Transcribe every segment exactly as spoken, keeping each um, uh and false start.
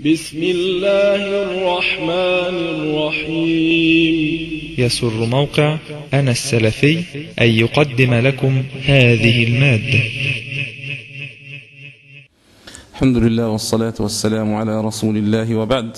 بسم الله الرحمن الرحيم. يسر موقع أنا السلفي أن يقدم لكم هذه المادة. الحمد لله والصلاة والسلام على رسول الله، وبعد.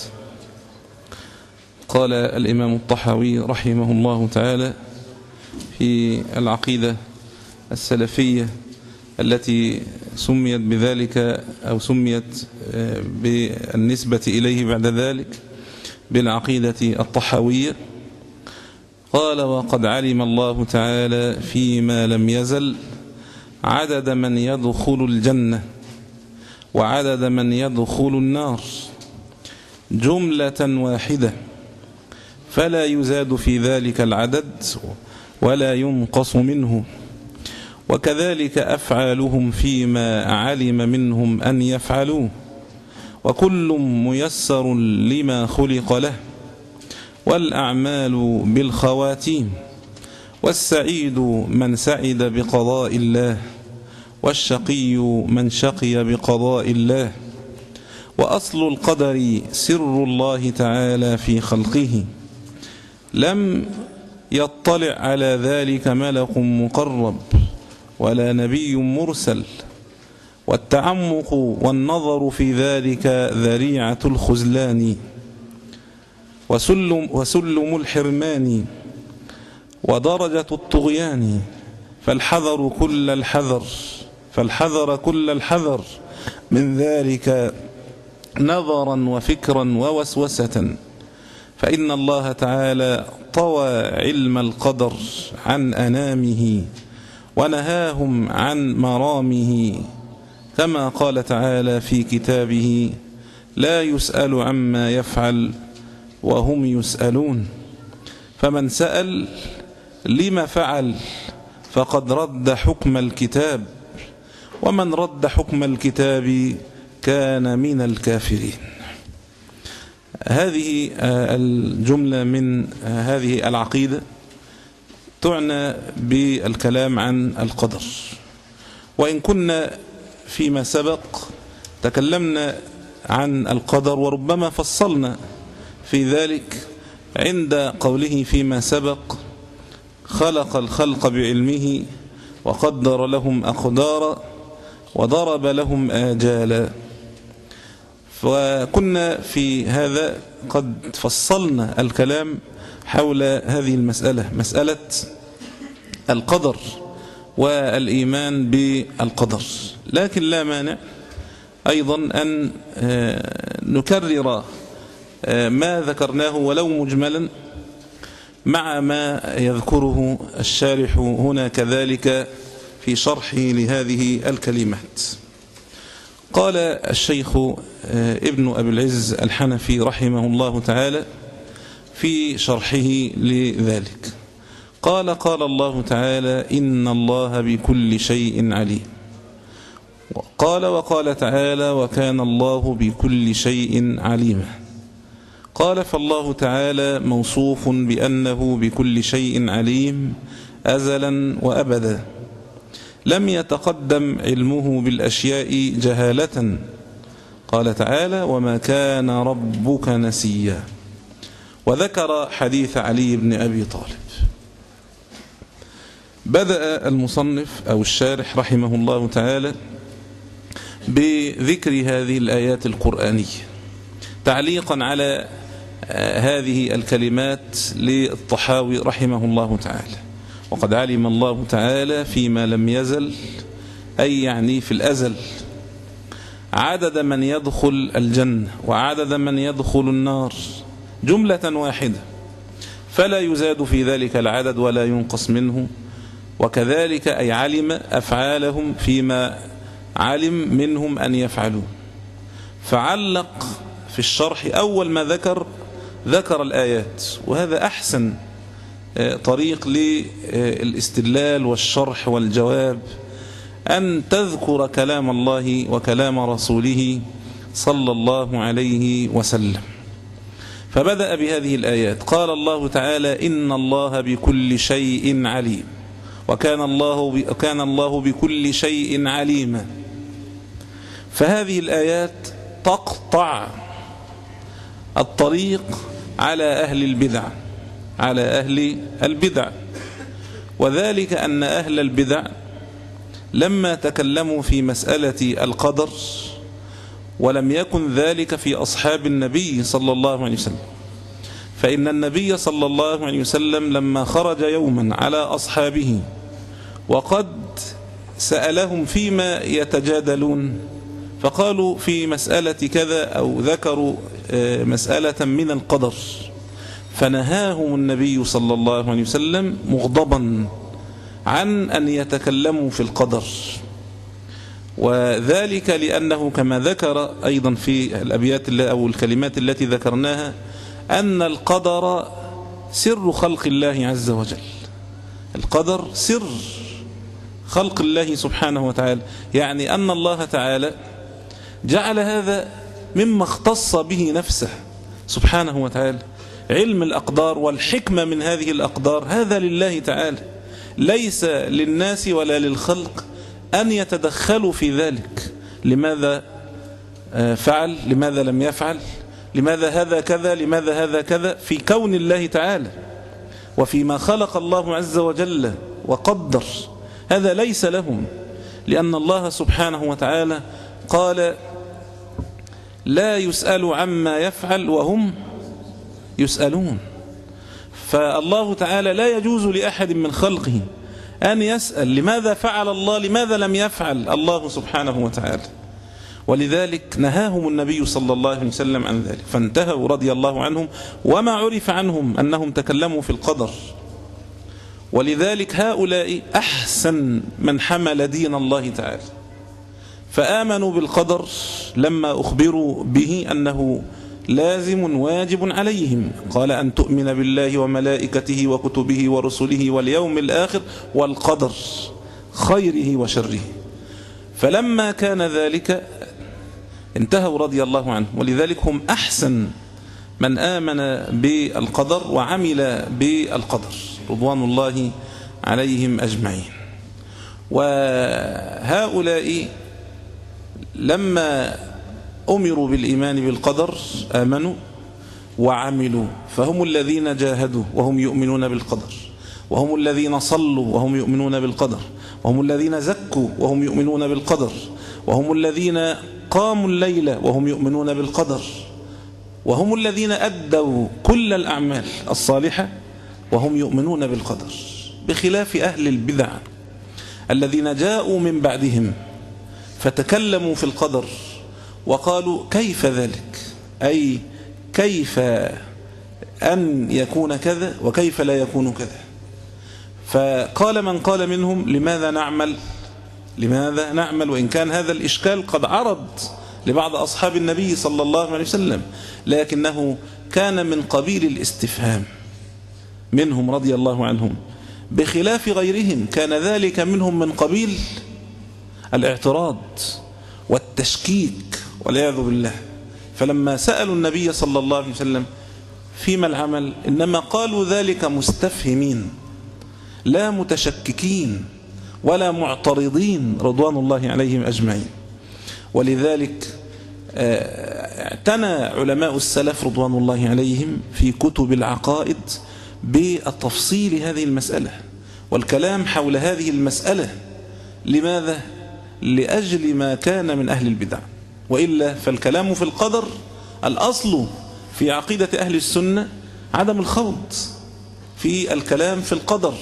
قال الإمام الطحاوي رحمه الله تعالى في العقيدة السلفية التي سميت بذلك أو سميت بالنسبة إليه بعد ذلك بالعقيدة الطحاوية، قال: وقد علم الله تعالى فيما لم يزل عدد من يدخل الجنة وعدد من يدخل النار جملة واحدة، فلا يزاد في ذلك العدد ولا ينقص منه، وكذلك أفعالهم فيما علم منهم أن يفعلوه، وكل ميسر لما خلق له، والأعمال بالخواتيم، والسعيد من سعد بقضاء الله، والشقي من شقي بقضاء الله، وأصل القدر سر الله تعالى في خلقه، لم يطلع على ذلك ملك مقرب ولا نبي مرسل، والتعمق والنظر في ذلك ذريعة الخذلان وسلم, وسلم الحرمان ودرجة الطغيان، فالحذر كل الحذر فالحذر كل الحذر من ذلك نظرا وفكرا ووسوسة، فإن الله تعالى طوى علم القدر عن أنامه ونهاهم عن مرامه، كما قال تعالى في كتابه: لا يسأل عما يفعل وهم يسألون. فمن سأل لما فعل فقد رد حكم الكتاب، ومن رد حكم الكتاب كان من الكافرين. هذه الجملة من هذه العقيدة تعنى بالكلام عن القدر، وإن كنا فيما سبق تكلمنا عن القدر وربما فصلنا في ذلك عند قوله فيما سبق: خلق الخلق بعلمه وقدر لهم أقدارا وضرب لهم آجالا. وكنا في هذا قد فصلنا الكلام حول هذه المسألة، مسألة القدر والإيمان بالقدر، لكن لا مانع أيضا أن نكرر ما ذكرناه ولو مجملا مع ما يذكره الشارح هنا كذلك في شرحه لهذه الكلمات. قال الشيخ ابن أبي العز الحنفي رحمه الله تعالى في شرحه لذلك، قال: قال الله تعالى: إن الله بكل شيء عليم. قال: وقال تعالى: وكان الله بكل شيء عليما. قال: فالله تعالى موصوف بأنه بكل شيء عليم أزلا وأبدا، لم يتقدم علمه بالأشياء جهالة. قال تعالى: وما كان ربك نسيا. وذكر حديث علي بن أبي طالب. بدأ المصنف أو الشارح رحمه الله تعالى بذكر هذه الآيات القرآنية تعليقا على هذه الكلمات للطحاوي رحمه الله تعالى: وقد علم الله تعالى فيما لم يزل، أي يعني في الأزل، عدد من يدخل الجنة وعدد من يدخل النار جملة واحدة، فلا يزاد في ذلك العدد ولا ينقص منه، وكذلك أي علم أفعالهم فيما علم منهم أن يفعلوا. فعلق في الشرح أول ما ذكر ذكر الآيات، وهذا أحسن طريق للاستدلال والشرح والجواب، أن تذكر كلام الله وكلام رسوله صلى الله عليه وسلم. فبدأ بهذه الآيات، قال الله تعالى: إن الله بكل شيء عليم، وكان الله كان الله بكل شيء عليما. فهذه الآيات تقطع الطريق على أهل البدع على أهل البدع وذلك أن أهل البدع لما تكلموا في مسألة القدر، ولم يكن ذلك في أصحاب النبي صلى الله عليه وسلم، فإن النبي صلى الله عليه وسلم لما خرج يوما على أصحابه وقد سألهم فيما يتجادلون، فقالوا في مسألة كذا أو ذكروا مسألة من القدر، فنهاهم النبي صلى الله عليه وسلم مغضبا عن أن يتكلموا في القدر، وذلك لأنه كما ذكر أيضا في الأبيات أو الكلمات التي ذكرناها أن القدر سر خلق الله عز وجل. القدر سر خلق الله سبحانه وتعالى، يعني أن الله تعالى جعل هذا مما اختص به نفسه سبحانه وتعالى. علم الأقدار والحكمة من هذه الأقدار هذا لله تعالى، ليس للناس ولا للخلق أن يتدخلوا في ذلك. لماذا فعل؟ لماذا لم يفعل؟ لماذا هذا كذا؟ لماذا هذا كذا؟ في كون الله تعالى وفيما خلق الله عز وجل وقدر، هذا ليس لهم، لأن الله سبحانه وتعالى قال لا يسأل عما يفعل وهم يسألون. فالله تعالى لا يجوز لأحد من خلقه أن يسأل لماذا فعل الله، لماذا لم يفعل الله سبحانه وتعالى. ولذلك نهاهم النبي صلى الله عليه وسلم عن ذلك، فانتهوا رضي الله عنهم، وما عرف عنهم أنهم تكلموا في القدر. ولذلك هؤلاء أحسن من حمل دين الله تعالى، فآمنوا بالقدر لما أخبروا به أنه لازم واجب عليهم. قال أن تؤمن بالله وملائكته وكتبه ورسله واليوم الآخر والقدر خيره وشره. فلما كان ذلك انتهوا رضي الله عنه، ولذلك هم أحسن من آمن بالقدر وعمل بالقدر رضوان الله عليهم أجمعين. وهؤلاء لما أمروا بالإيمان بالقدر آمنوا وعملوا، فهم الذين جاهدوا وهم يؤمنون بالقدر، وهم الذين صلوا وهم يؤمنون بالقدر، وهم الذين زكوا وهم يؤمنون بالقدر، وهم الذين قاموا الليل وهم يؤمنون بالقدر، وهم الذين أدوا كل الأعمال الصالحة وهم يؤمنون بالقدر، بخلاف أهل البدع الذين جاءوا من بعدهم فتكلموا في القدر وقالوا كيف ذلك، أي كيف أن يكون كذا وكيف لا يكون كذا. فقال من قال منهم لماذا نعمل لماذا نعمل وإن كان هذا الإشكال قد عرض لبعض أصحاب النبي صلى الله عليه وسلم، لكنه كان من قبيل الاستفهام منهم رضي الله عنهم، بخلاف غيرهم كان ذلك منهم من قبيل الاعتراض والتشكيك والعياذ بالله. فلما سألوا النبي صلى الله عليه وسلم فيما العمل إنما قالوا ذلك مستفهمين لا متشككين ولا معترضين رضوان الله عليهم أجمعين. ولذلك اعتنى علماء السلف رضوان الله عليهم في كتب العقائد بالتفصيل هذه المسألة والكلام حول هذه المسألة. لماذا؟ لأجل ما كان من أهل البدع، وإلا فالكلام في القدر الأصل في عقيدة أهل السنة عدم الخوض في الكلام في القدر،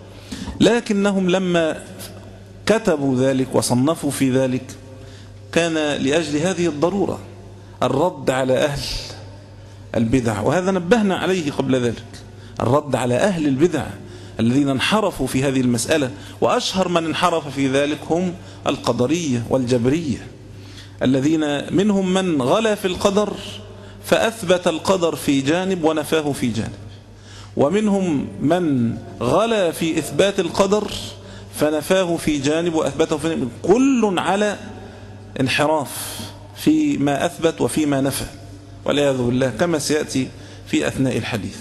لكنهم لما كتبوا ذلك وصنفوا في ذلك كان لأجل هذه الضرورة الرد على أهل البدع، وهذا نبهنا عليه قبل ذلك، الرد على أهل البدع الذين انحرفوا في هذه المسألة. وأشهر من انحرف في ذلك هم القدرية والجبرية، الذين منهم من غلا في القدر فأثبت القدر في جانب ونفاه في جانب، ومنهم من غلا في إثبات القدر فنفاه في جانب وأثبته في جانب، كل على انحراف فيما أثبت وفيما نفى والعياذ بالله، كما سيأتي في أثناء الحديث.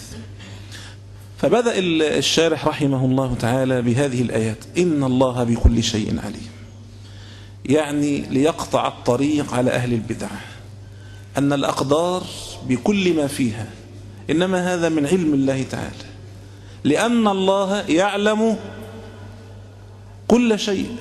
فبدأ الشارح رحمه الله تعالى بهذه الآيات: إن الله بكل شيء عليم، يعني ليقطع الطريق على أهل البدع، أن الأقدار بكل ما فيها، إنما هذا من علم الله تعالى، لأن الله يعلم كل شيء.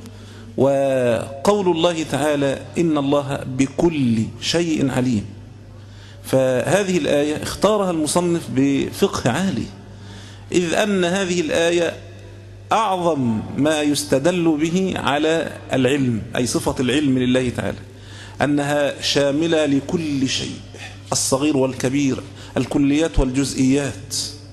وقول الله تعالى إن الله بكل شيء عليم، فهذه الآية اختارها المصنف بفقه عالي، إذ أن هذه الآية أعظم ما يستدل به على العلم، أي صفة العلم لله تعالى، أنها شاملة لكل شيء، الصغير والكبير، الكليات والجزئيات.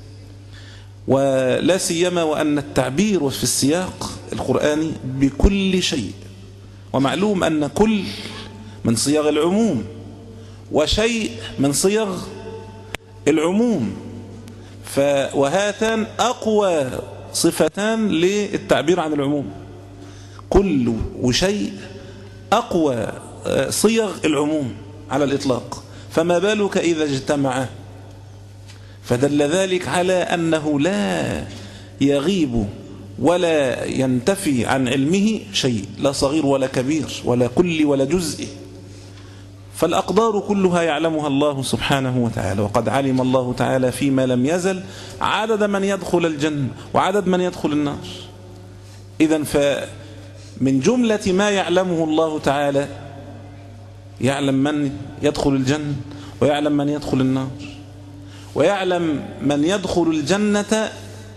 ولا سيما وأن التعبير في السياق القرآني بكل شيء، ومعلوم أن كل من صيغ العموم وشيء من صيغ العموم، وهاتان أقوى صفتان للتعبير عن العموم، كل وشيء أقوى صيغ العموم على الإطلاق، فما بالك إذا اجتمع؟ فدل ذلك على أنه لا يغيب ولا ينتفي عن علمه شيء، لا صغير ولا كبير ولا كل ولا جزء. فالأقدار كلها يعلمها الله سبحانه وتعالى، وقد علم الله تعالى فيما لم يزل عدد من يدخل الجنة وعدد من يدخل النار. إذن فمن جملة ما يعلمه الله تعالى يعلم من يدخل الجنة ويعلم من يدخل النار، ويعلم من يدخل الجنة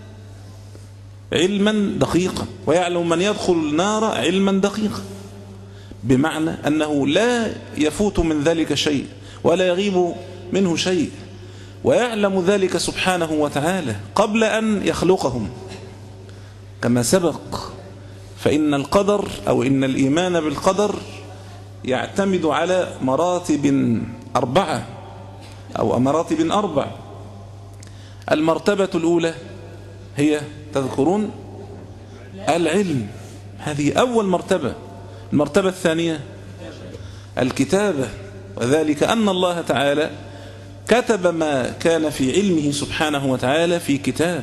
علما دقيقا، ويعلم من يدخل النار علما دقيقا، بمعنى أنه لا يفوت من ذلك شيء ولا يغيب منه شيء، ويعلم ذلك سبحانه وتعالى قبل أن يخلقهم كما سبق. فإن القدر أو إن الإيمان بالقدر يعتمد على مراتب أربعة أو مراتب أربع. المرتبة الأولى هي تذكرون العلم، هذه أول مرتبة. المرتبة الثانية الكتابة، وذلك أن الله تعالى كتب ما كان في علمه سبحانه وتعالى في كتاب.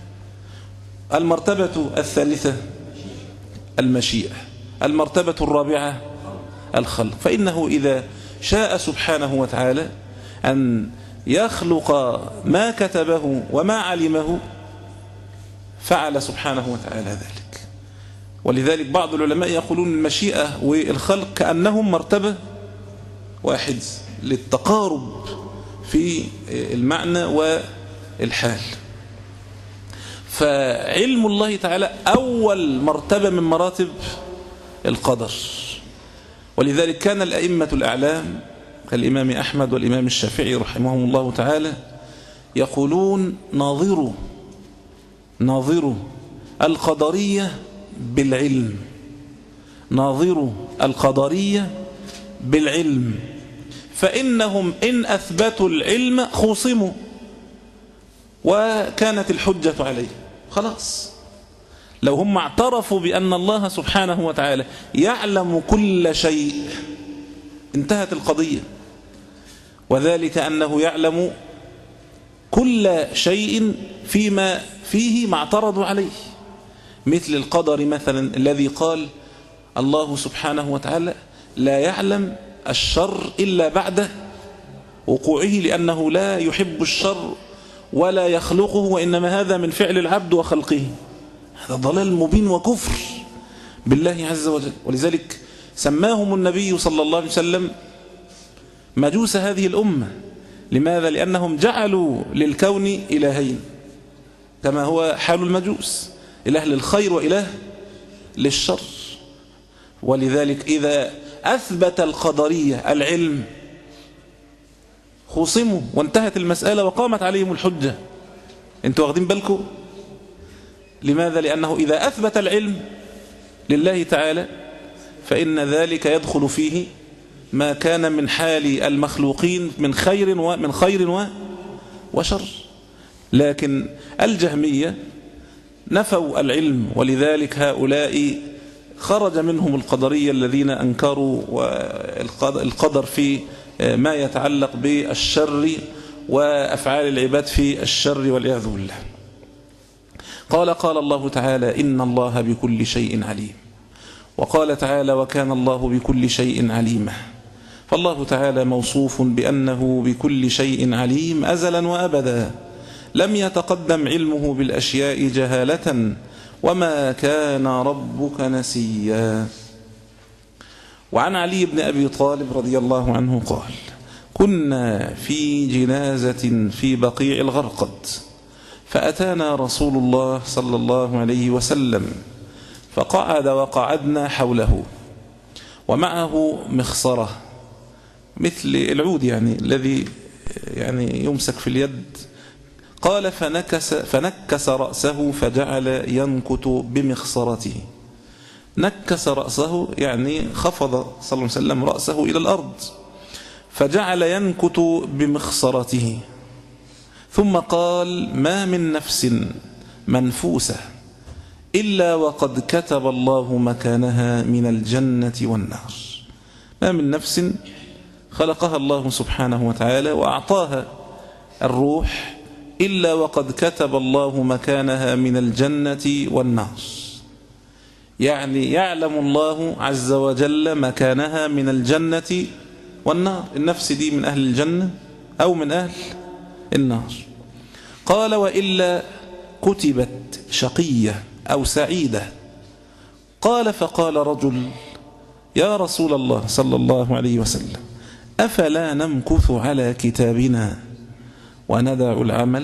المرتبة الثالثة المشيئة. المرتبة الرابعة الخلق، فإنه إذا شاء سبحانه وتعالى أن يخلق ما كتبه وما علمه فعل سبحانه وتعالى ذلك. ولذلك بعض العلماء يقولون المشيئة والخلق كأنهم مرتبة واحد للتقارب في المعنى والحال. فعلم الله تعالى أول مرتبة من مراتب القدر. ولذلك كان الأئمة الأعلام كالإمام أحمد والإمام الشافعي رحمهم الله تعالى يقولون ناظروا ناظروا القدرية بالعلم، ناظروا القدرية بالعلم، فإنهم إن أثبتوا العلم خصموا وكانت الحجة عليه. خلاص، لو هم اعترفوا بأن الله سبحانه وتعالى يعلم كل شيء انتهت القضية، وذلك أنه يعلم كل شيء فيما فيه ما اعترضوا عليه، مثل القدر مثلا الذي قال الله سبحانه وتعالى لا يعلم الشر إلا بعد وقوعه، لأنه لا يحب الشر ولا يخلقه، وإنما هذا من فعل العبد وخلقه. هذا ضلال مبين وكفر بالله عز وجل. ولذلك سماهم النبي صلى الله عليه وسلم مجوس هذه الأمة. لماذا؟ لأنهم جعلوا للكون إلهين كما هو حال المجوس، إله للخير وإله للشر. ولذلك إذا أثبت القدرية العلم خصموا وانتهت المسألة وقامت عليهم الحجة. انتوا واخدين بالكم؟ لماذا؟ لأنه إذا أثبت العلم لله تعالى فإن ذلك يدخل فيه ما كان من حال المخلوقين من خير ومن خير وشر. لكن الجهمية نفوا العلم، ولذلك هؤلاء خرج منهم القدرية الذين أنكروا القدر في ما يتعلق بالشر وأفعال العباد في الشر والعياذ بالله. قال قال الله تعالى إن الله بكل شيء عليم، وقال تعالى وكان الله بكل شيء عليما. فالله تعالى موصوف بأنه بكل شيء عليم أزلا وأبدا، لم يتقدم علمه بالأشياء جهالة، وما كان ربك نسيا. وعن علي بن أبي طالب رضي الله عنه قال: كنا في جنازة في بقيع الغرقد، فأتانا رسول الله صلى الله عليه وسلم فقعد وقعدنا حوله، ومعه مخصرة مثل العود يعني الذي يعني يمسك في اليد. قال: فنكس, فنكس رأسه فجعل ينكت بمخصرته. نكس رأسه يعني خفض صلى الله عليه وسلم رأسه إلى الأرض، فجعل ينكت بمخصرته، ثم قال: ما من نفس منفوسة إلا وقد كتب الله مكانها من الجنة والنار. ما من نفس خلقها الله سبحانه وتعالى وأعطاها الروح إلا وقد كتب الله مكانها من الجنة والنار، يعني يعلم الله عز وجل مكانها من الجنة والنار. النفس دي من أهل الجنة أو من أهل النار. قال: وإلا كتبت شقية أو سعيدة. قال: فقال رجل: يا رسول الله صلى الله عليه وسلم، أفلا نمكث على كتابنا وندع العمل؟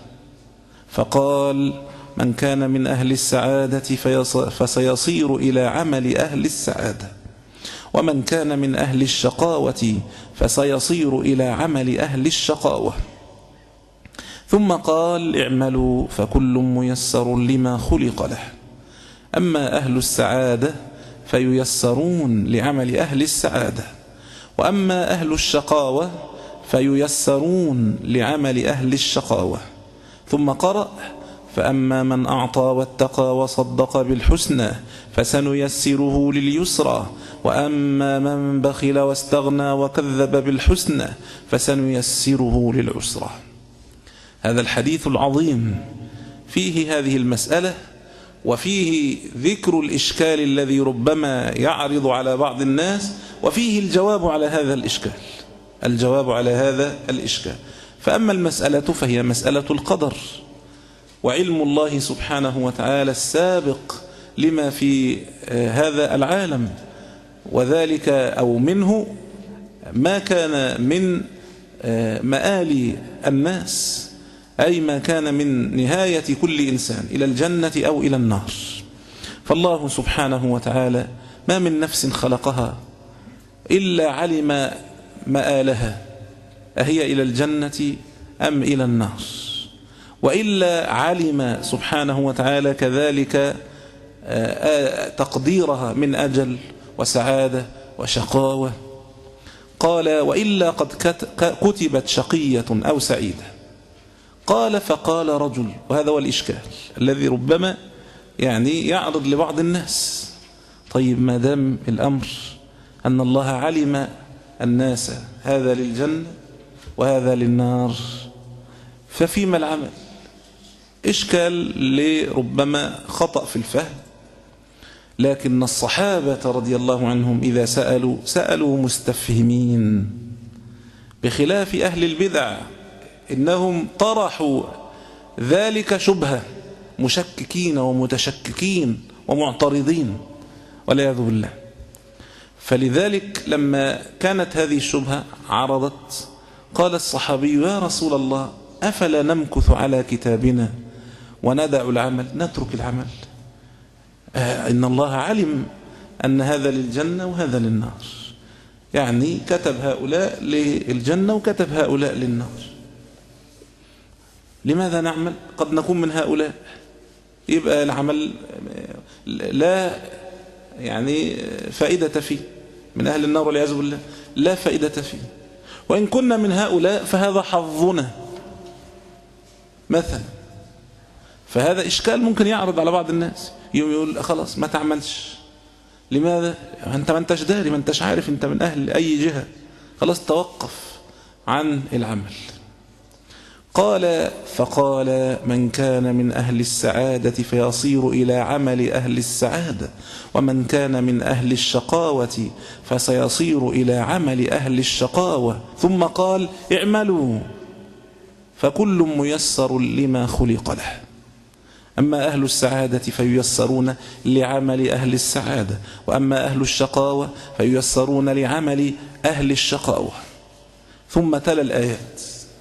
فقال: من كان من أهل السعادة فسيصير إلى عمل أهل السعادة، ومن كان من أهل الشقاوة فسيصير إلى عمل أهل الشقاوة. ثم قال: اعملوا فكل ميسر لما خلق له، أما أهل السعادة فييسرون لعمل أهل السعادة، وأما أهل الشقاوة فييسرون لعمل أهل الشقاوة. ثم قرأ: فأما من أعطى واتقى وصدق بالحسنى فسنيسره لليسرى، وأما من بخل واستغنى وكذب بالحسنى فسنيسره للعسرى. هذا الحديث العظيم فيه هذه المسألة، وفيه ذكر الإشكال الذي ربما يعرض على بعض الناس، وفيه الجواب على هذا الإشكال الجواب على هذا الإشكال. فأما المسألة فهي مسألة القدر، وعلم الله سبحانه وتعالى السابق لما في هذا العالم، وذلك أو منه ما كان من مآل الناس، أي ما كان من نهاية كل إنسان إلى الجنة أو إلى النار. فالله سبحانه وتعالى ما من نفس خلقها إلا علم مآلها، أهي إلى الجنة أم إلى النار، وإلا علم سبحانه وتعالى كذلك تقديرها من أجل وسعادة وشقاوة. قال: وإلا قد كتبت شقية أو سعيدة. قال: فقال رجل، وهذا هو الإشكال الذي ربما يعني يعرض لبعض الناس: طيب ما دام الأمر أن الله علم الناس هذا للجنة وهذا للنار، ففيما العمل؟ إشكال لربما خطأ في الفهم، لكن الصحابة رضي الله عنهم إذا سألوا سألوا مستفهمين، بخلاف أهل البدع إنهم طرحوا ذلك شبهة، مشككين ومتشككين ومعترضين والعياذ بالله. فلذلك لما كانت هذه الشبهة عرضت، قال الصحابي: يا رسول الله، أفلا نمكث على كتابنا وندع العمل؟ نترك العمل؟ آه إن الله علم أن هذا للجنة وهذا للنار، يعني كتب هؤلاء للجنة وكتب هؤلاء للنار، لماذا نعمل؟ قد نكون من هؤلاء، يبقى العمل لا يعني فائدة فيه، من أهل النار والعياذ بالله لا فائدة فيه. وإن كنا من هؤلاء فهذا حظنا مثلا. فهذا إشكال ممكن يعرض على بعض الناس، يوم يقول: خلاص ما تعملش. لماذا؟ أنت ما أنتش داري، ما أنتش عارف أنت من أهل أي جهة، خلاص توقف عن العمل. قال فقال من كان من أهل السعادة فيصير إلى عمل أهل السعادة، ومن كان من أهل الشقاوة فسيصير إلى عمل أهل الشقاوة. ثم قال اعملوا فكل ميسر لما خلق له، أما أهل السعادة فييسرون لعمل أهل السعادة، وأما أهل الشقاوة فييسرون لعمل أهل الشقاوة. ثم تلا الآيات.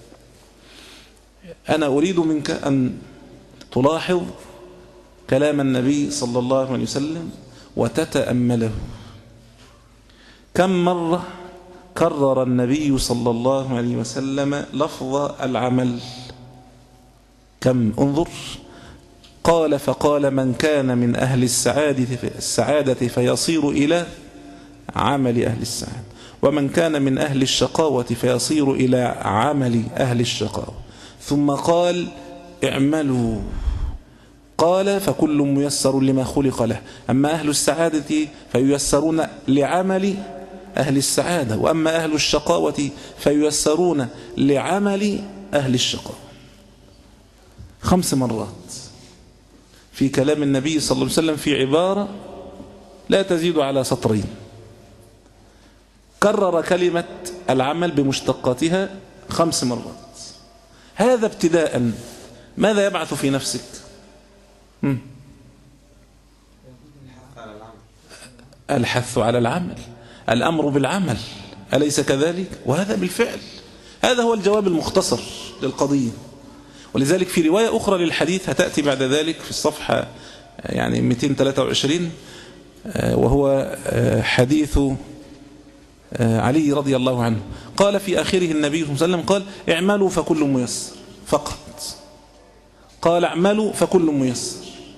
أنا أريد منك أن تلاحظ كلام النبي صلى الله عليه وسلم وتتأمله. كم مرة كرر النبي صلى الله عليه وسلم لفظ العمل؟ كم؟ انظر. قال فقال من كان من أهل السعادة السعادة فيصير إلى عمل أهل السعادة، ومن كان من أهل الشقاوة فيصير إلى عمل أهل الشقاوة. ثم قال اعملوا، قال فكل ميسر لما خلق له، أما أهل السعادة فييسرون لعمل أهل السعادة، وأما أهل الشقاوة فييسرون لعمل أهل الشقاوة. خمس مرات في كلام النبي صلى الله عليه وسلم في عبارة لا تزيد على سطرين. كرر كلمة العمل بمشتقاتها خمس مرات. هذا ابتداء ماذا يبعث في نفسك؟ م? الحث على العمل، الأمر بالعمل، أليس كذلك؟ وهذا بالفعل. هذا هو الجواب المختصر للقضية. ولذلك في رواية أخرى للحديث هتأتي بعد ذلك في الصفحة يعني مئتين وثلاثة وعشرين، وهو حديث علي رضي الله عنه. قال في آخره النبي صلى الله عليه وسلم قال اعملوا فكل ميسر، فقط قال اعملوا فكل ميسر.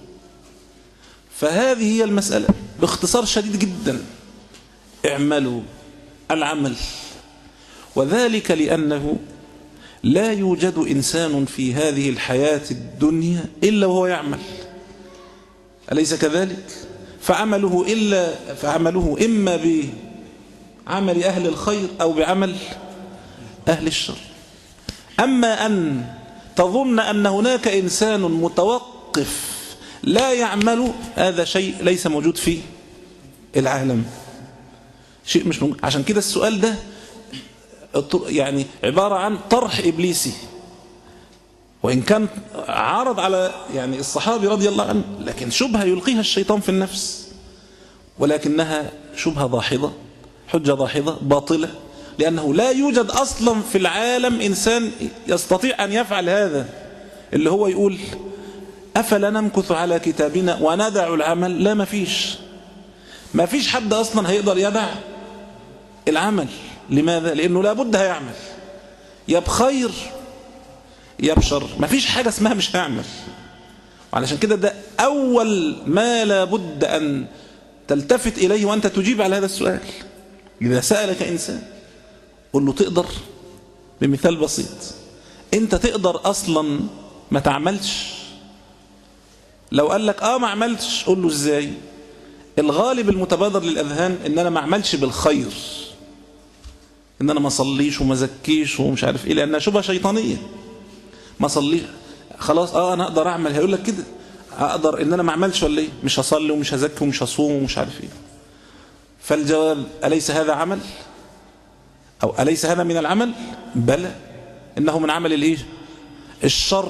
فهذه هي المسألة باختصار شديد جدا، اعملوا العمل. وذلك لأنه لا يوجد إنسان في هذه الحياة الدنيا إلا وهو يعمل، أليس كذلك؟ فعمله, إلا فعمله إما بعمل أهل الخير أو بعمل أهل الشر. أما أن تظن أن هناك إنسان متوقف لا يعمل، هذا شيء ليس موجود في العالم، شيء مش موجود. عشان كده السؤال ده يعني عبارة عن طرح إبليسي، وإن كان عارض على يعني الصحابي رضي الله عنه، لكن شبهة يلقيها الشيطان في النفس، ولكنها شبهة ضاحضة، حجة ضاحضة باطلة، لأنه لا يوجد أصلا في العالم إنسان يستطيع أن يفعل هذا، اللي هو يقول أفلا نمكث على كتابنا وندع العمل. لا، ما فيش ما فيش حد أصلا هيقدر يدع العمل. لماذا؟ لأنه لابد هيعمل، يا بخير يا بشر، ما فيش حاجة اسمها مش هيعمل. وعلشان كده ده أول ما لابد أن تلتفت إليه وأنت تجيب على هذا السؤال. إذا سألك إنسان قل له تقدر؟ بمثال بسيط، أنت تقدر أصلا ما تعملش؟ لو قال لك آه ما عملتش، قل له إزاي؟ الغالب المتبادر للأذهان إن أنا ما عملش بالخير، إن أنا ما صليش وما زكيش ومش عارف إيه، لأنها شبهة شيطانية. ما صليش خلاص آه أنا أقدر أعمل، هيقول لك كده أقدر إن أنا ما عملش ولا إيه؟ مش هصلي ومش هزكي ومش هصوم ومش عارف إيه. فالجواب أليس هذا عمل؟ أو أليس هذا من العمل؟ بلى، إنه من عمل الإيه؟ الشر.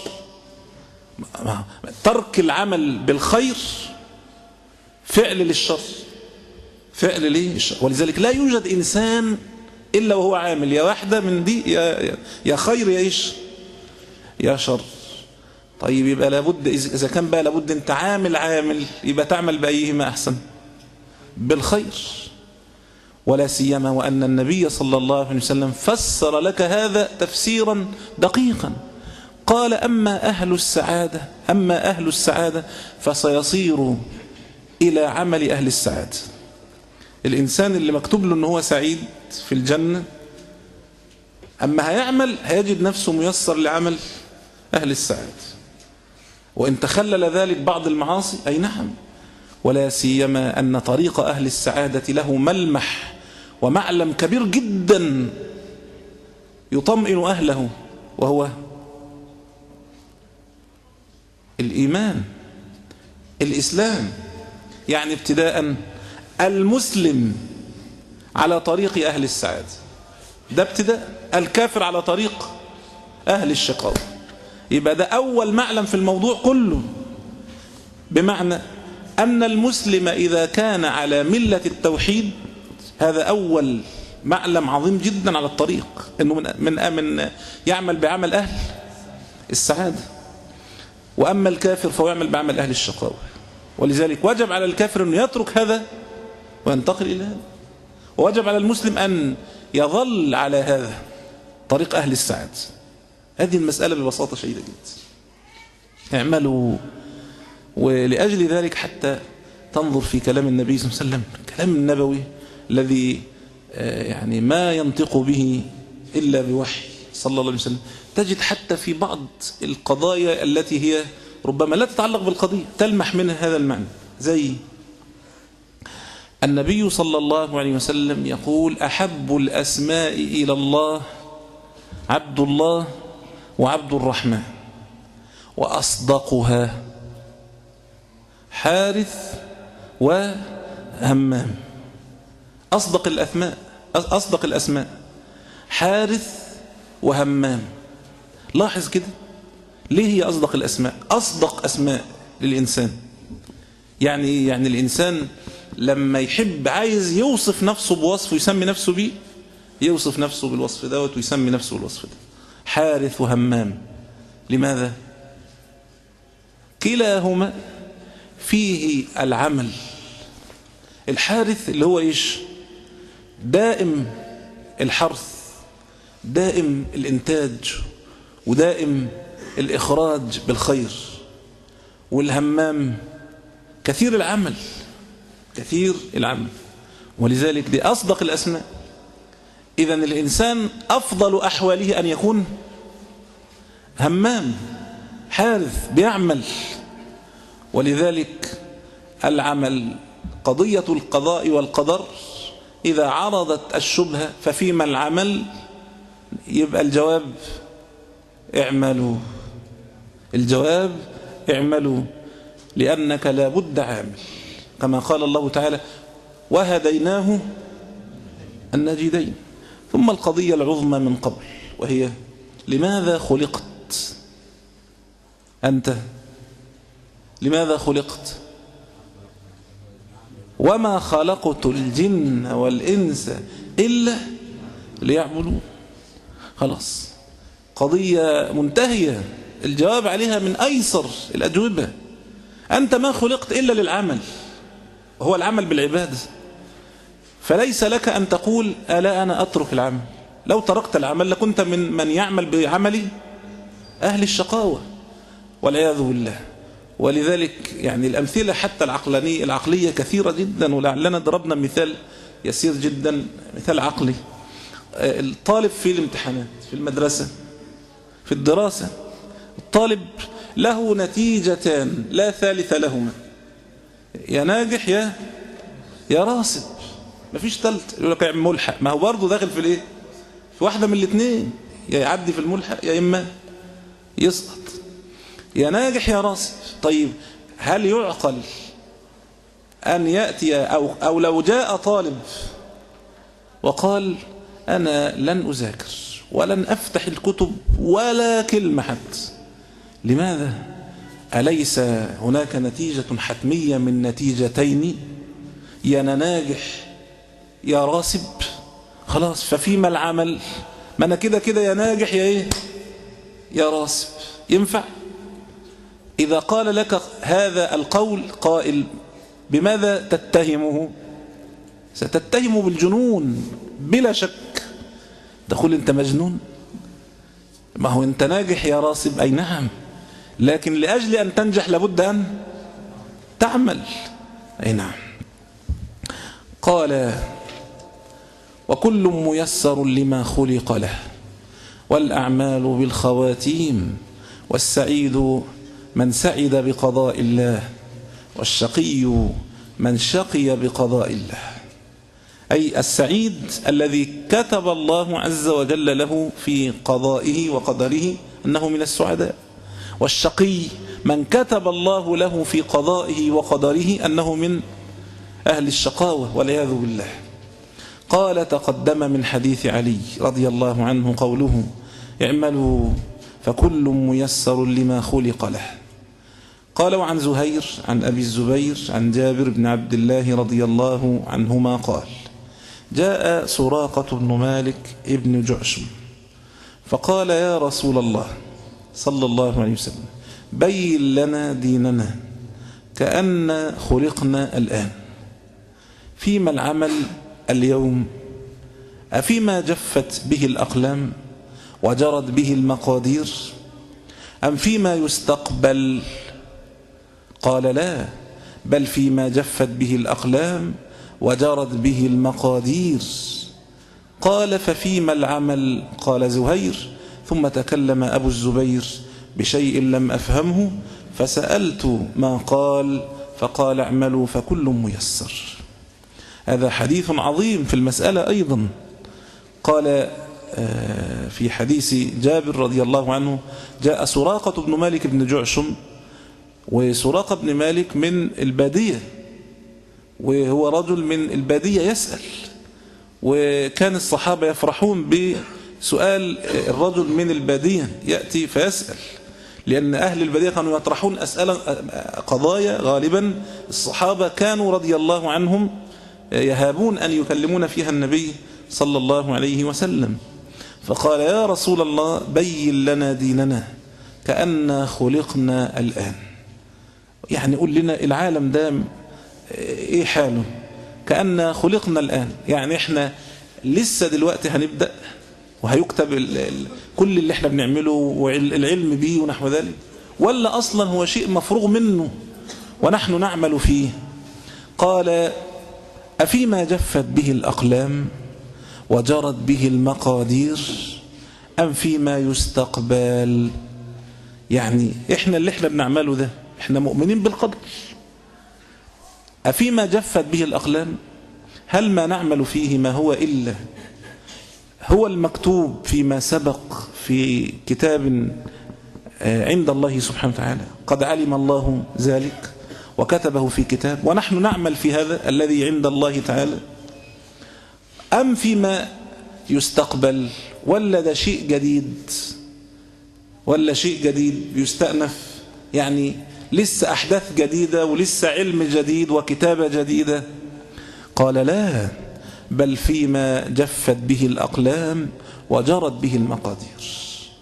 ترك العمل بالخير فعل للشر، فعل ليه الشر. ولذلك لا يوجد إنسان إلا وهو عامل، يا واحدة من دي، يا, يا خير يا إيش يا شر. طيب يبقى لابد، إذا كان بقى لابد أنت عامل عامل، يبقى تعمل بأيهما أحسن؟ بالخير. ولا سيما وأن النبي صلى الله عليه وسلم فسر لك هذا تفسيرا دقيقا. قال أما أهل السعادة أما أهل السعادة فسيصير إلى عمل أهل السعادة. الإنسان اللي مكتوب له أنه هو سعيد في الجنة، أما هيعمل هيجد نفسه ميسر لعمل أهل السعادة. وإن تخلل ذلك بعض المعاصي، أي نعم، ولا سيما أن طريق أهل السعادة له ملمح ومعلم كبير جدا يطمئن أهله، وهو الإيمان، الإسلام. يعني ابتداء المسلم على طريق أهل السعادة، ده ابتداء. الكافر على طريق أهل الشقاوة. يبقى ده أول معلم في الموضوع كله، بمعنى أن المسلم إذا كان على ملة التوحيد، هذا أول معلم عظيم جدا على الطريق، أنه من, من, من يعمل بعمل أهل السعادة. وأما الكافر فهو يعمل بعمل أهل الشقاوة. ولذلك وجب على الكافر أنه يترك هذا وينتقل إلى هذا، ووجب على المسلم أن يظل على هذا طريق أهل السعادة. هذه المسألة ببساطة شديدة جدا. اعملوا. ولأجل ذلك حتى تنظر في كلام النبي صلى الله عليه وسلم، كلام النبوي الذي يعني ما ينطق به إلا بوحي صلى الله عليه وسلم، تجد حتى في بعض القضايا التي هي ربما لا تتعلق بالقضية تلمح منها هذا المعنى. زي النبي صلى الله عليه وسلم يقول: أحب الأسماء إلى الله عبد الله وعبد الرحمن، وأصدقها حارث وهمام. أصدق الأسماء أصدق الأسماء حارث وهمام. لاحظ كده، ليه هي أصدق الأسماء؟ أصدق أسماء للإنسان. يعني يعني الإنسان لما يحب عايز يوصف نفسه بوصف ويسمي نفسه بيه، يوصف نفسه بالوصف دوت ويسمي نفسه بالوصف ده. حارث وهمام. لماذا؟ كلاهما فيه العمل. الحارث اللي هو إيش؟ دائم الحرث، دائم الإنتاج، ودائم الإخراج بالخير. والهمام كثير العمل، كثير العمل. ولذلك دي أصدق الأسماء. إذن الإنسان أفضل أحواله أن يكون همام، حارث، بيعمل. ولذلك العمل قضية القضاء والقدر إذا عرضت الشبهة ففيما العمل، يبقى الجواب اعملوا. الجواب اعملوا، لأنك لا بد عامل، كما قال الله تعالى: وهديناه النجدين. ثم القضية العظمى من قبل، وهي: لماذا خلقت أنت؟ لماذا خلقت؟ وما خلقت الجن والإنس إلا ليعبدون. خلاص، قضية منتهية، الجواب عليها من أيسر الأجوبة. أنت ما خلقت إلا للعمل، وهو العمل بالعبادة. فليس لك أن تقول: ألا أنا أترك العمل. لو تركت العمل لكنت من من يعمل بعمل أهل الشقاوة والعياذ بالله. ولذلك يعني الأمثلة حتى العقلانية العقلية كثيرة جدا، ولعلنا ضربنا مثال يسير جدا، مثال عقلي. الطالب في الامتحانات في المدرسة في الدراسة، الطالب له نتيجتان لا ثالث لهما: يا ناجح يا يا راسب. مفيش ثالث. يقول لك يعمل ملحق، ما هو برضه داخل في الايه؟ في واحدة من الاثنين، يا يعدي في الملحق يا إما يسقط. يا ناجح يا راسب. طيب، هل يعقل أن يأتي أو, أو لو جاء طالب وقال: أنا لن أذاكر ولن أفتح الكتب ولا كلمة حتى. لماذا؟ أليس هناك نتيجة حتمية من نتيجتين؟ يا ناجح يا راسب. خلاص، ففيما العمل؟ ما أنا كده كده يا ناجح يا إيه؟ يا راسب. ينفع؟ إذا قال لك هذا القول قائل، بماذا تتهمه؟ ستتهمه بالجنون بلا شك. تقول أنت مجنون. ما هو أنت ناجح يا راسب، أي نعم، لكن لأجل أن تنجح لابد أن تعمل. أي نعم. قال: وكل ميسر لما خلق له، والأعمال بالخواتيم، والسعيد من سعد بقضاء الله، والشقي من شقي بقضاء الله. أي السعيد الذي كتب الله عز وجل له في قضائه وقدره أنه من السعداء، والشقي من كتب الله له في قضائه وقدره أنه من أهل الشقاوة والعياذ بالله. قال تقدم من حديث علي رضي الله عنه قوله اعملوا فكل ميسر لما خلق له. قال وعن زهير عن أبي الزبير عن جابر بن عبد الله رضي الله عنهما قال جاء سراقة بن مالك ابن جعشم فقال يا رسول الله صلى الله عليه وسلم بين لنا ديننا كأن خلقنا الآن، فيما العمل اليوم؟ أفيما جفت به الأقلام وجرت به المقادير أم فيما يستقبل؟ قال لا، بل فيما جفت به الأقلام وجرت به المقادير. قال ففيما العمل؟ قال زهير ثم تكلم أبو الزبير بشيء لم أفهمه فسألت ما قال فقال اعملوا فكل ميسر. هذا حديث عظيم في المسألة أيضا. قال في حديث جابر رضي الله عنه جاء سراقة بن مالك بن جعشم، وسراقة بن مالك من البادية، وهو رجل من البادية يسأل، وكان الصحابة يفرحون بسؤال الرجل من البادية يأتي فيسأل، لأن أهل البادية كانوا يطرحون أسئلة قضايا غالبا الصحابة كانوا رضي الله عنهم يهابون أن يكلمون فيها النبي صلى الله عليه وسلم. فقال يا رسول الله بين لنا ديننا كأن خلقنا الآن، يعني قل لنا العالم ده ايه حاله؟ كأن خلقنا الآن، يعني احنا لسه دلوقتي هنبدأ وهيكتب ال ال كل اللي احنا بنعمله والعلم به ونحو ذلك، ولا أصلا هو شيء مفروغ منه ونحن نعمل فيه؟ قال أفيما جفت به الأقلام وجرت به المقادير أم فيما يستقبل؟ يعني احنا اللي احنا بنعمله ده احنا مؤمنين بالقدر. أفيما جفت به الأقلام؟ هل ما نعمل فيه ما هو إلا هو المكتوب فيما سبق في كتاب عند الله سبحانه وتعالى، قد علم الله ذلك وكتبه في كتاب ونحن نعمل في هذا الذي عند الله تعالى؟ أم فيما يستقبل؟ ولا ده شيء جديد، ولا شيء جديد يستأنف، يعني لسه أحداث جديدة ولسه علم جديد وكتابة جديدة؟ قال لا، بل فيما جفت به الأقلام وجرت به المقادير.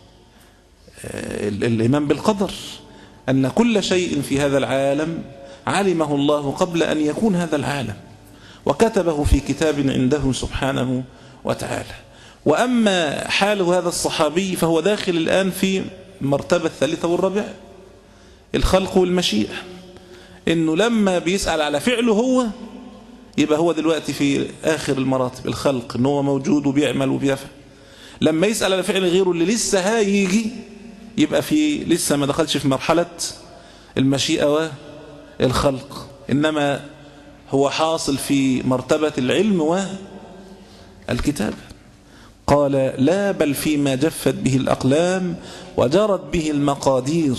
الإيمان بالقدر أن كل شيء في هذا العالم علمه الله قبل أن يكون هذا العالم وكتبه في كتاب عنده سبحانه وتعالى. وأما حال هذا الصحابي فهو داخل الآن في مرتبة الثالثة والرابعة، الخلق والمشيئة، إنه لما بيسأل على فعله هو يبقى هو دلوقتي في آخر المراتب، الخلق إنه هو موجود وبيعمل وبيفعل. لما يسأل على فعل غيره اللي لسه هيجي يبقى في لسه ما دخلش في مرحلة المشيئة والخلق، إنما هو حاصل في مرتبة العلم والكتاب. قال لا، بل فيما جفت به الأقلام وجرت به المقادير.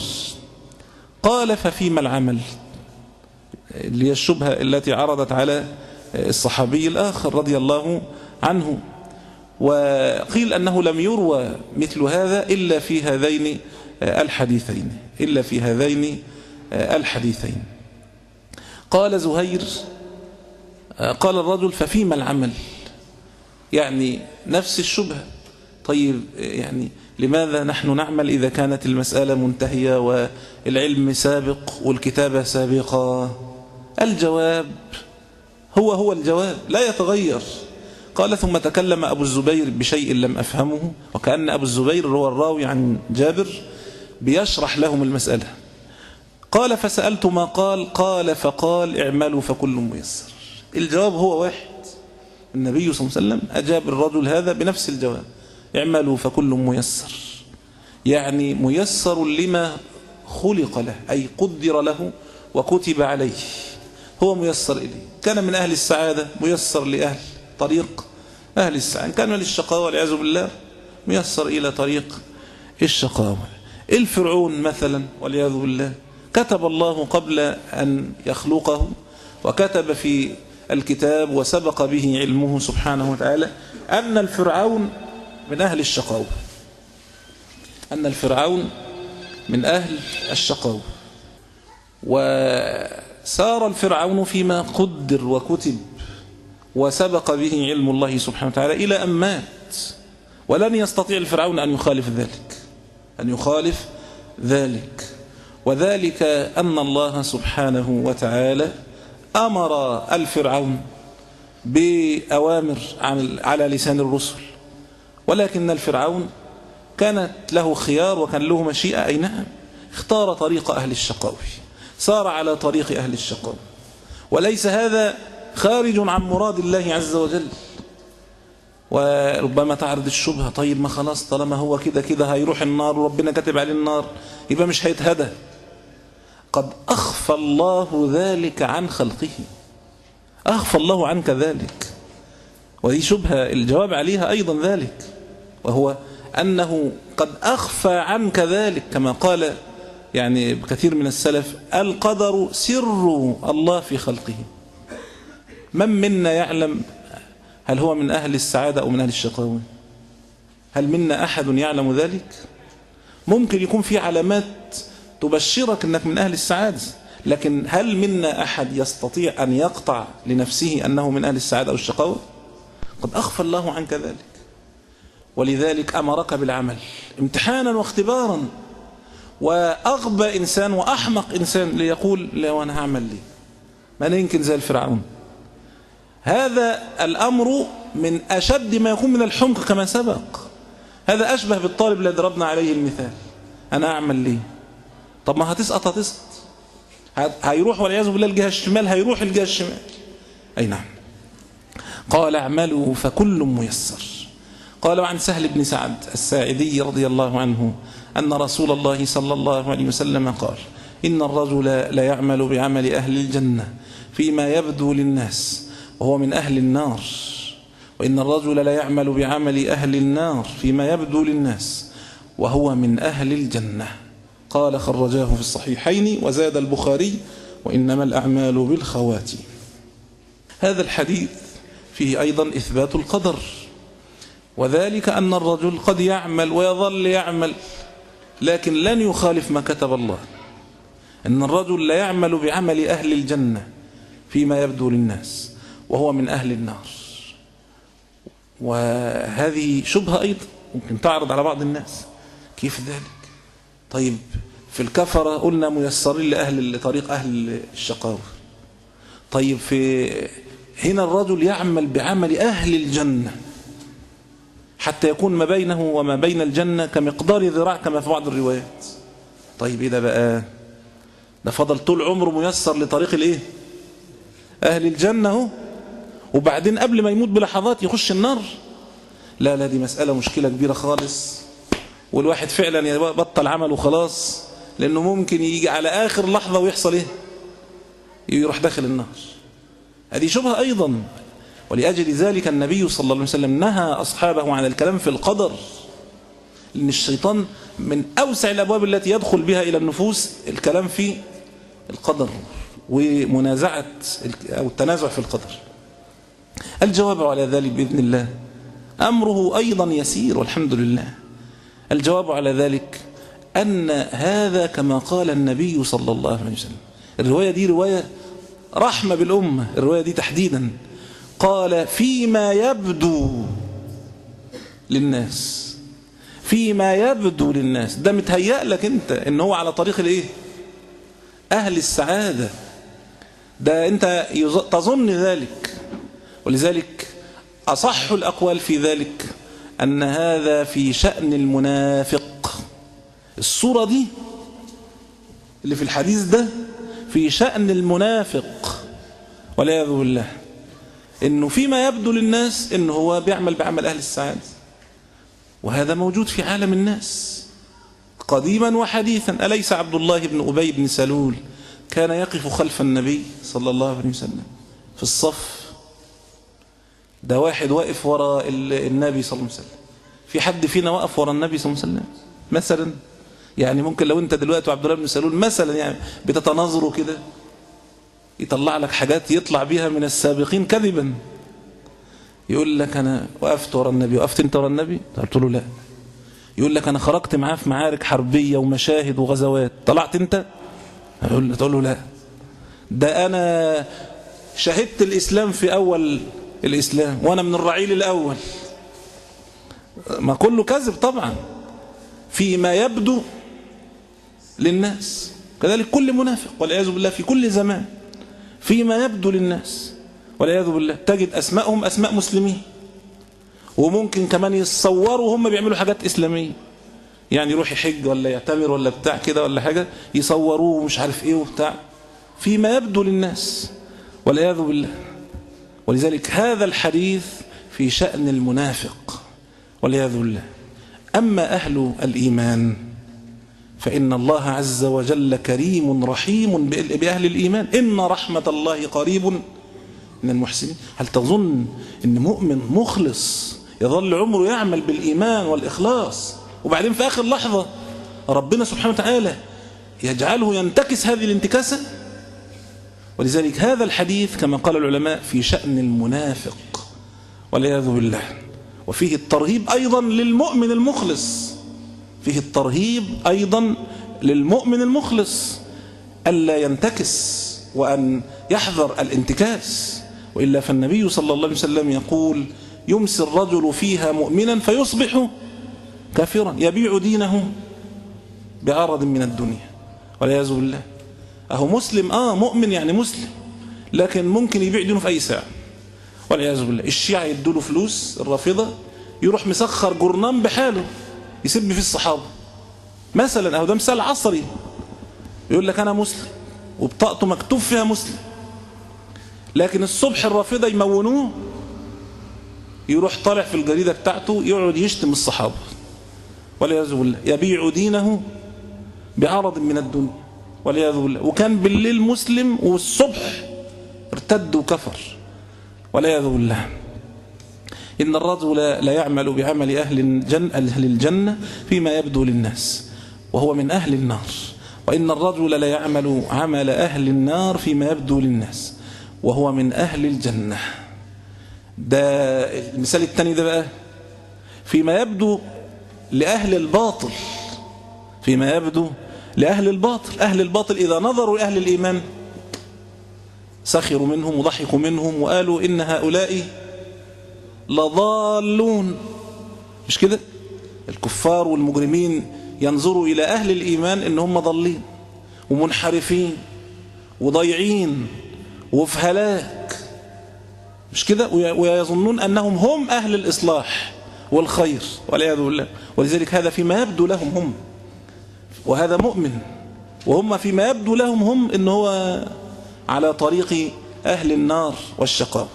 قال ففيما العمل؟ اللي هي الشبهة التي عرضت على الصحابي الآخر رضي الله عنه، وقيل أنه لم يروى مثل هذا إلا في هذين الحديثين إلا في هذين الحديثين. قال زهير قال الرجل ففيما العمل؟ يعني نفس الشبهة. طيب يعني لماذا نحن نعمل إذا كانت المسألة منتهية والعلم سابق والكتابة سابقة؟ الجواب هو هو الجواب لا يتغير. قال ثم تكلم أبو الزبير بشيء لم أفهمه، وكأن أبو الزبير هو الراوي عن جابر بيشرح لهم المسألة. قال فسألت ما قال؟ قال فقال اعملوا فكل ميسر. الجواب هو واحد، النبي صلى الله عليه وسلم أجاب الرجل هذا بنفس الجواب، اعملوا فكل ميسر، يعني ميسر لما خلق له، أي قدر له وكتب عليه، هو ميسر إليه. كان من أهل السعادة ميسر لأهل طريق أهل السعادة، كان من الشقاوة والعياذ بالله ميسر إلى طريق الشقاوة. الفرعون مثلا والعياذ بالله كتب الله قبل أن يخلقه وكتب في الكتاب وسبق به علمه سبحانه وتعالى أن الفرعون من أهل الشقاوة، أن الفرعون من أهل الشقاوة. وسار الفرعون فيما قدر وكتب وسبق به علم الله سبحانه وتعالى إلى أن مات، ولن يستطيع الفرعون أن يخالف ذلك أن يخالف ذلك وذلك أن الله سبحانه وتعالى أمر الفرعون بأوامر على لسان الرسل، ولكن الفرعون كانت له خيار وكان له مشيئة، أي نعم اختار طريق أهل الشقاوة، سار على طريق أهل الشقاوة، وليس هذا خارج عن مراد الله عز وجل. وربما تعرض الشبهة، طيب ما خلاص طالما هو كده كده هيروح النار وربنا كاتب عليه النار يبقى مش هيتهدى. قد أخفى الله ذلك عن خلقه، أخفى الله عنك ذلك، وهي شبهة الجواب عليها أيضا ذلك، وهو أنه قد أخفى عنك ذلك كما قال يعني كثير من السلف: القدر سر الله في خلقه. من منا يعلم هل هو من أهل السعادة أو من أهل الشقاوة؟ هل منا أحد يعلم ذلك؟ ممكن يكون في علامات تبشرك أنك من أهل السعادة، لكن هل منا أحد يستطيع أن يقطع لنفسه أنه من أهل السعادة أو الشقاوة؟ قد أخفى الله عنك ذلك، ولذلك أمرك بالعمل امتحانا واختبارا. وأغبى إنسان وأحمق إنسان ليقول لا وأنا هعمل ليه، ما أنا يمكن زي الفرعون. هذا الأمر من أشد ما يكون من الحمق كما سبق. هذا أشبه بالطالب الذي ضربنا عليه المثال، أنا أعمل ليه؟ طب ما هتسقط هتسقط، هيروح والعياذ بالله الجهة الشمال، هيروح الجهة الشمال. أي نعم. قال اعملوا فكل ميسر. قال عن سهل بن سعد الساعدي رضي الله عنه أن رسول الله صلى الله عليه وسلم قال: إن الرجل لا يعمل بعمل أهل الجنة فيما يبدو للناس وهو من أهل النار، وإن الرجل لا يعمل بعمل أهل النار فيما يبدو للناس وهو من أهل الجنة. قال خرجاه في الصحيحين، وزاد البخاري: وإنما الأعمال بالخواتيم. هذا الحديث فيه أيضا إثبات القدر، وذلك أن الرجل قد يعمل ويظل يعمل لكن لن يخالف ما كتب الله. أن الرجل لا يعمل بعمل أهل الجنة فيما يبدو للناس وهو من أهل النار. وهذه شبهة أيضا ممكن تعرض على بعض الناس، كيف ذلك؟ طيب في الكفرة قلنا ميسرين لأهل طريق أهل الشقاوة، طيب في هنا الرجل يعمل بعمل أهل الجنة حتى يكون ما بينه وما بين الجنة كمقدار ذراع كما في بعض الروايات. طيب إذا بقى ده فضل طول عمره ميسر لطريق الإيه؟ أهل الجنة هو، وبعدين قبل ما يموت بلحظات يخش النار؟ لا لا، دي مسألة مشكلة كبيرة خالص، والواحد فعلا يبطل عمل وخلاص، لأنه ممكن يجي على آخر لحظة ويحصل إيه؟ يروح داخل النار. هذه شبهة أيضا. ولأجل ذلك النبي صلى الله عليه وسلم نهى أصحابه عن الكلام في القدر، لأن الشيطان من أوسع الأبواب التي يدخل بها إلى النفوس الكلام في القدر ومنازعة أو التنازع في القدر. الجواب على ذلك بإذن الله أمره أيضا يسير والحمد لله. الجواب على ذلك أن هذا كما قال النبي صلى الله عليه وسلم. الرواية دي رواية رحمة بالأمة، الرواية دي تحديدا قال: فيما يبدو للناس، فيما يبدو للناس. ده متهيأ لك أنت إن هو على طريق الإيه؟ أهل السعادة، ده أنت تظن ذلك. ولذلك أصح الأقوال في ذلك أن هذا في شأن المنافق. الصورة دي اللي في الحديث ده في شأن المنافق والعياذ بالله، إنه فيما يبدو للناس إنه هو بيعمل بعمل أهل السعادة، وهذا موجود في عالم الناس قديما وحديثا. أليس عبد الله بن أبي بن سلول كان يقف خلف النبي صلى الله عليه وسلم في الصف؟ ده واحد واقف وراء النبي صلى الله عليه وسلم. في حد فينا وقف وراء النبي صلى الله عليه وسلم مثلا؟ يعني ممكن لو انت دلوقتي وعبد الله بن سلول مثلا يعني بتتناظروا كده، يطلع لك حاجات يطلع بيها من السابقين كذبا. يقول لك انا وقفت ورا النبي. وقفت انت ورا النبي؟ قلت له لا. يقول لك انا خرجت معاه في معارك حربيه ومشاهد وغزوات. طلعت انت؟ تقول له لا، ده انا شهدت الاسلام في اول الاسلام وانا من الرعيل الاول. ما كله كذب طبعا فيما يبدو للناس. كذلك كل منافق والعياذ بالله في كل زمان فيما يبدو للناس والعياذ بالله تجد أسماءهم أسماء مسلمين، وممكن كمان يتصوروا هم بيعملوا حاجات إسلامية، يعني يروح يحج ولا يعتمر ولا بتاع كده ولا حاجة، يصوروه ومش عارف إيه وبتاع فيما يبدو للناس والعياذ بالله. ولذلك هذا الحديث في شأن المنافق والعياذ بالله. أما أهل الإيمان فإن الله عز وجل كريم رحيم بأهل الإيمان. إن رحمة الله قريب من المحسنين. هل تظن أن مؤمن مخلص يظل عمره يعمل بالإيمان والإخلاص وبعدين في آخر لحظة ربنا سبحانه وتعالى يجعله ينتكس هذه الانتكاسة؟ ولذلك هذا الحديث كما قال العلماء في شأن المنافق والعياذ بالله، وفيه الترهيب أيضا للمؤمن المخلص. فيه الترهيب أيضا للمؤمن المخلص ألا ينتكس وأن يحذر الانتكاس، وإلا فالنبي صلى الله عليه وسلم يقول يمسي الرجل فيها مؤمنا فيصبح كافرا يبيع دينه بعرض من الدنيا والعياذ بالله. أهو مسلم آه مؤمن يعني مسلم، لكن ممكن يبيع دينه في أي ساعة والعياذ بالله. الشيعة يدوله فلوس، الرافضة يروح مسخر جرنان بحاله يسب في الصحابة مثلا، أو ده مثال عصري. يقول لك أنا مسلم وبطاقته مكتوب فيها مسلم، لكن الصبح الرافضة يمونوه يروح طالع في الجريدة بتاعته يقعد يشتم الصحابة والعياذ بالله، يبيع دينه بعرض من الدنيا والعياذ بالله. وكان بالليل مسلم والصبح ارتد وكفر والعياذ بالله. إن الرجل لا يعمل بعمل أهل الجنة, أهل الجنة فيما يبدو للناس وهو من أهل النار، وإن الرجل لا يعمل عمل أهل النار فيما يبدو للناس وهو من أهل الجنة. ده المثال الثاني ده بقى فيما يبدو لأهل الباطل. فيما يبدو لأهل الباطل. أهل الباطل إذا نظروا لأهل الإيمان سخروا منهم وضحكوا منهم وقالوا إن هؤلاء لضالون. مش كده؟ الكفار والمجرمين ينظروا إلى أهل الإيمان إن هم ضالين ومنحرفين وضيعين وفي هلاك، مش كده؟ ويظنون أنهم هم أهل الإصلاح والخير والعياذ بالله. ولذلك هذا فيما يبدو لهم هم، وهذا مؤمن، وهم فيما يبدو لهم هم إن هو على طريق أهل النار والشقاء.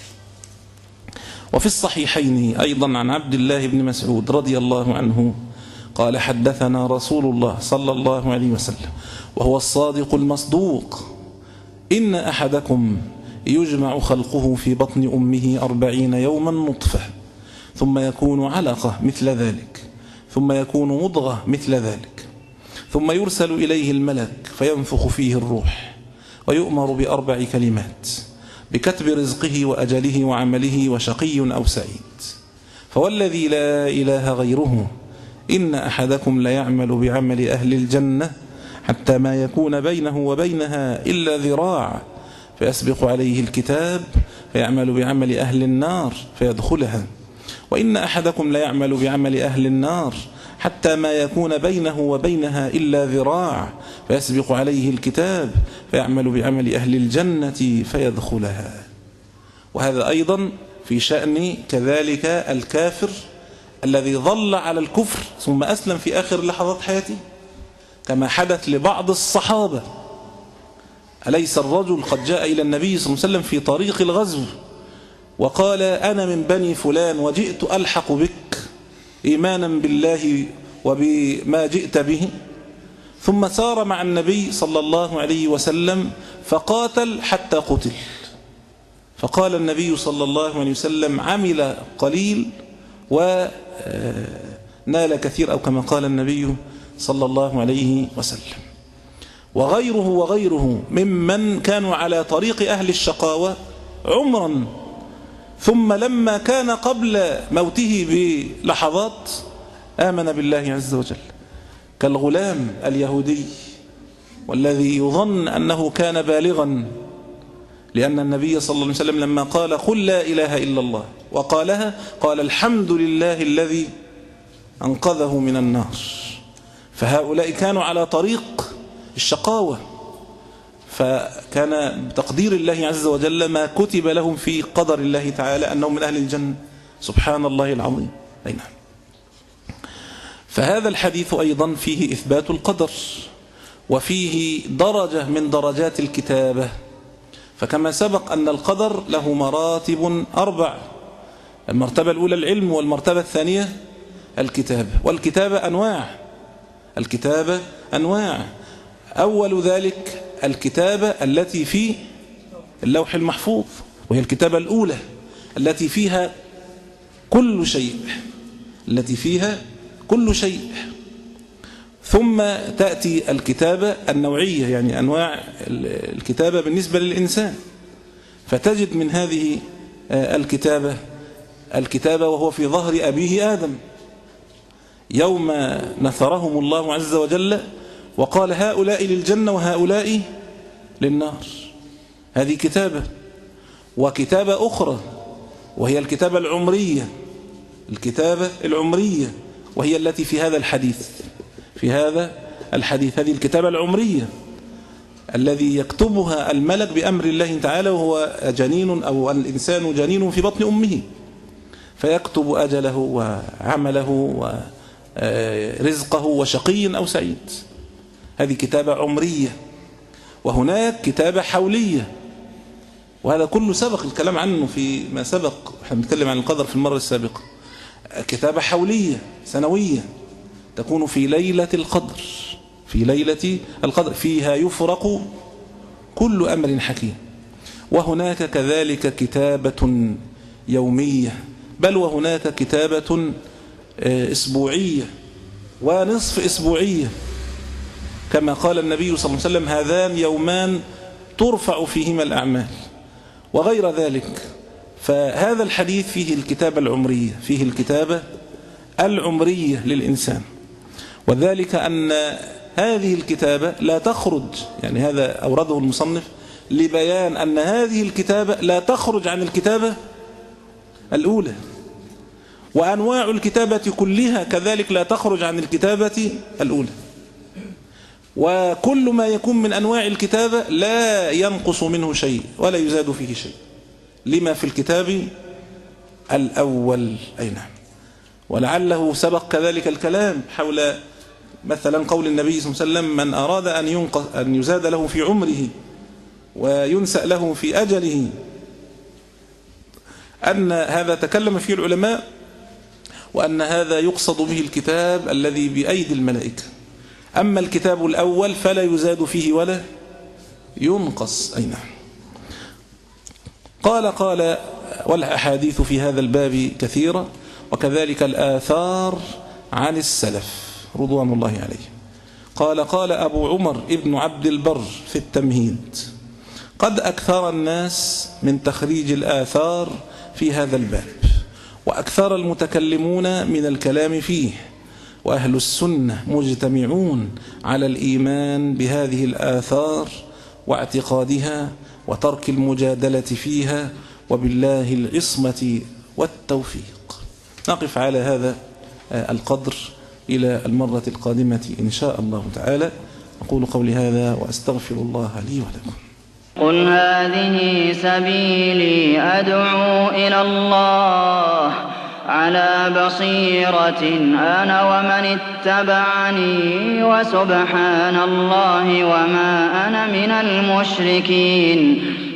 وفي الصحيحين أيضا عن عبد الله بن مسعود رضي الله عنه قال حدثنا رسول الله صلى الله عليه وسلم وهو الصادق المصدوق إن أحدكم يجمع خلقه في بطن أمه أربعين يوما نطفة ثم يكون علقة مثل ذلك ثم يكون مضغة مثل ذلك ثم يرسل إليه الملك فينفخ فيه الروح ويؤمر بأربع كلمات بكتب رزقه وأجله وعمله وشقي أو سعيد. فوالذي لا إله غيره إن أحدكم ليعمل بعمل أهل الجنة حتى ما يكون بينه وبينها إلا ذراع فيسبق عليه الكتاب فيعمل بعمل أهل النار فيدخلها، وإن أحدكم ليعمل بعمل أهل النار حتى ما يكون بينه وبينها إلا ذراع فيسبق عليه الكتاب فيعمل بعمل أهل الجنة فيدخلها. وهذا أيضا في شأن كذلك الكافر الذي ظل على الكفر ثم أسلم في آخر لحظات حياته كما حدث لبعض الصحابة. أليس الرجل قد جاء إلى النبي صلى الله عليه وسلم في طريق الغزو وقال أنا من بني فلان وجئت ألحق بك إيمانا بالله وبما جئت به، ثم سار مع النبي صلى الله عليه وسلم فقاتل حتى قتل، فقال النبي صلى الله عليه وسلم عمل قليل ونال كثير، أو كما قال النبي صلى الله عليه وسلم، وغيره وغيره ممن كانوا على طريق أهل الشقاوة عمرا، ثم لما كان قبل موته بلحظات آمن بالله عز وجل، كالغلام اليهودي والذي يظن أنه كان بالغا، لأن النبي صلى الله عليه وسلم لما قال قل لا إله إلا الله وقالها قال الحمد لله الذي أنقذه من النار. فهؤلاء كانوا على طريق الشقاوة، فكان بتقدير الله عز وجل ما كتب لهم في قدر الله تعالى أنهم من أهل الجنة. سبحان الله العظيم. أي نعم. فهذا الحديث أيضا فيه إثبات القدر، وفيه درجة من درجات الكتابة. فكما سبق أن القدر له مراتب أربع: المرتبة الأولى العلم، والمرتبة الثانية الكتابة، والكتابة أنواع. الكتابة أنواع، أول ذلك الكتابة التي في اللوح المحفوظ، وهي الكتابة الأولى التي فيها كل شيء، التي فيها كل شيء. ثم تأتي الكتابة النوعية، يعني أنواع الكتابة بالنسبة للإنسان، فتجد من هذه الكتابة الكتابة وهو في ظهر أبيه آدم، يوم نثرهم الله عز وجل وقال هؤلاء للجنة وهؤلاء للنار. هذه كتابة. وكتابة أخرى وهي الكتابة العمرية، الكتابة العمرية وهي التي في هذا الحديث، في هذا الحديث هذه الكتابة العمرية الذي يكتبها الملك بأمر الله تعالى، وهو جنين أو الإنسان جنين في بطن أمه، فيكتب أجله وعمله ورزقه وشقي أو سعيد. هذه كتابة عمرية. وهناك كتابة حولية، وهذا كله سبق الكلام عنه فيما سبق، احنا بنتكلم عن القدر في المرة السابقة. كتابة حولية سنوية تكون في ليلة القدر، في ليلة القدر فيها يفرق كل أمر حكيم. وهناك كذلك كتابة يومية، بل وهناك كتابة أسبوعية ونصف أسبوعية، كما قال النبي صلى الله عليه وسلم هذان يومان ترفع فيهما الأعمال وغير ذلك. فهذا الحديث فيه الكتابة العمرية، فيه الكتابة العمرية للإنسان، وذلك أن هذه الكتابة لا تخرج، يعني هذا أورده المصنف لبيان أن هذه الكتابة لا تخرج عن الكتابة الأولى، وأنواع الكتابة كلها كذلك لا تخرج عن الكتابة الأولى، وكل ما يكون من أنواع الكتابة لا ينقص منه شيء ولا يزاد فيه شيء لما في الكتاب الأول. أي نعم. ولعله سبق كذلك الكلام حول مثلا قول النبي صلى الله عليه وسلم من أراد أن ينقص أن يزاد له في عمره وينسأ له في أجله، أن هذا تكلم فيه العلماء، وأن هذا يقصد به الكتاب الذي بأيدي الملائكة. أما الكتاب الأول فلا يزاد فيه ولا ينقص. أي نعم. قال قال والأحاديث في هذا الباب كثيرة، وكذلك الآثار عن السلف رضوان الله عليه. قال قال أبو عمر ابن عبد البر في التمهيد قد أكثر الناس من تخريج الآثار في هذا الباب، وأكثر المتكلمون من الكلام فيه، وأهل السنة مجتمعون على الإيمان بهذه الآثار واعتقادها وترك المجادلة فيها، وبالله العصمة والتوفيق. نقف على هذا القدر إلى المرة القادمة إن شاء الله تعالى. أقول قولي هذا وأستغفر الله لي ولكم. قل هذه سبيلي أدعو إلى الله على بصيرة أنا ومن اتبعني، وسبحان الله وما أنا من المشركين.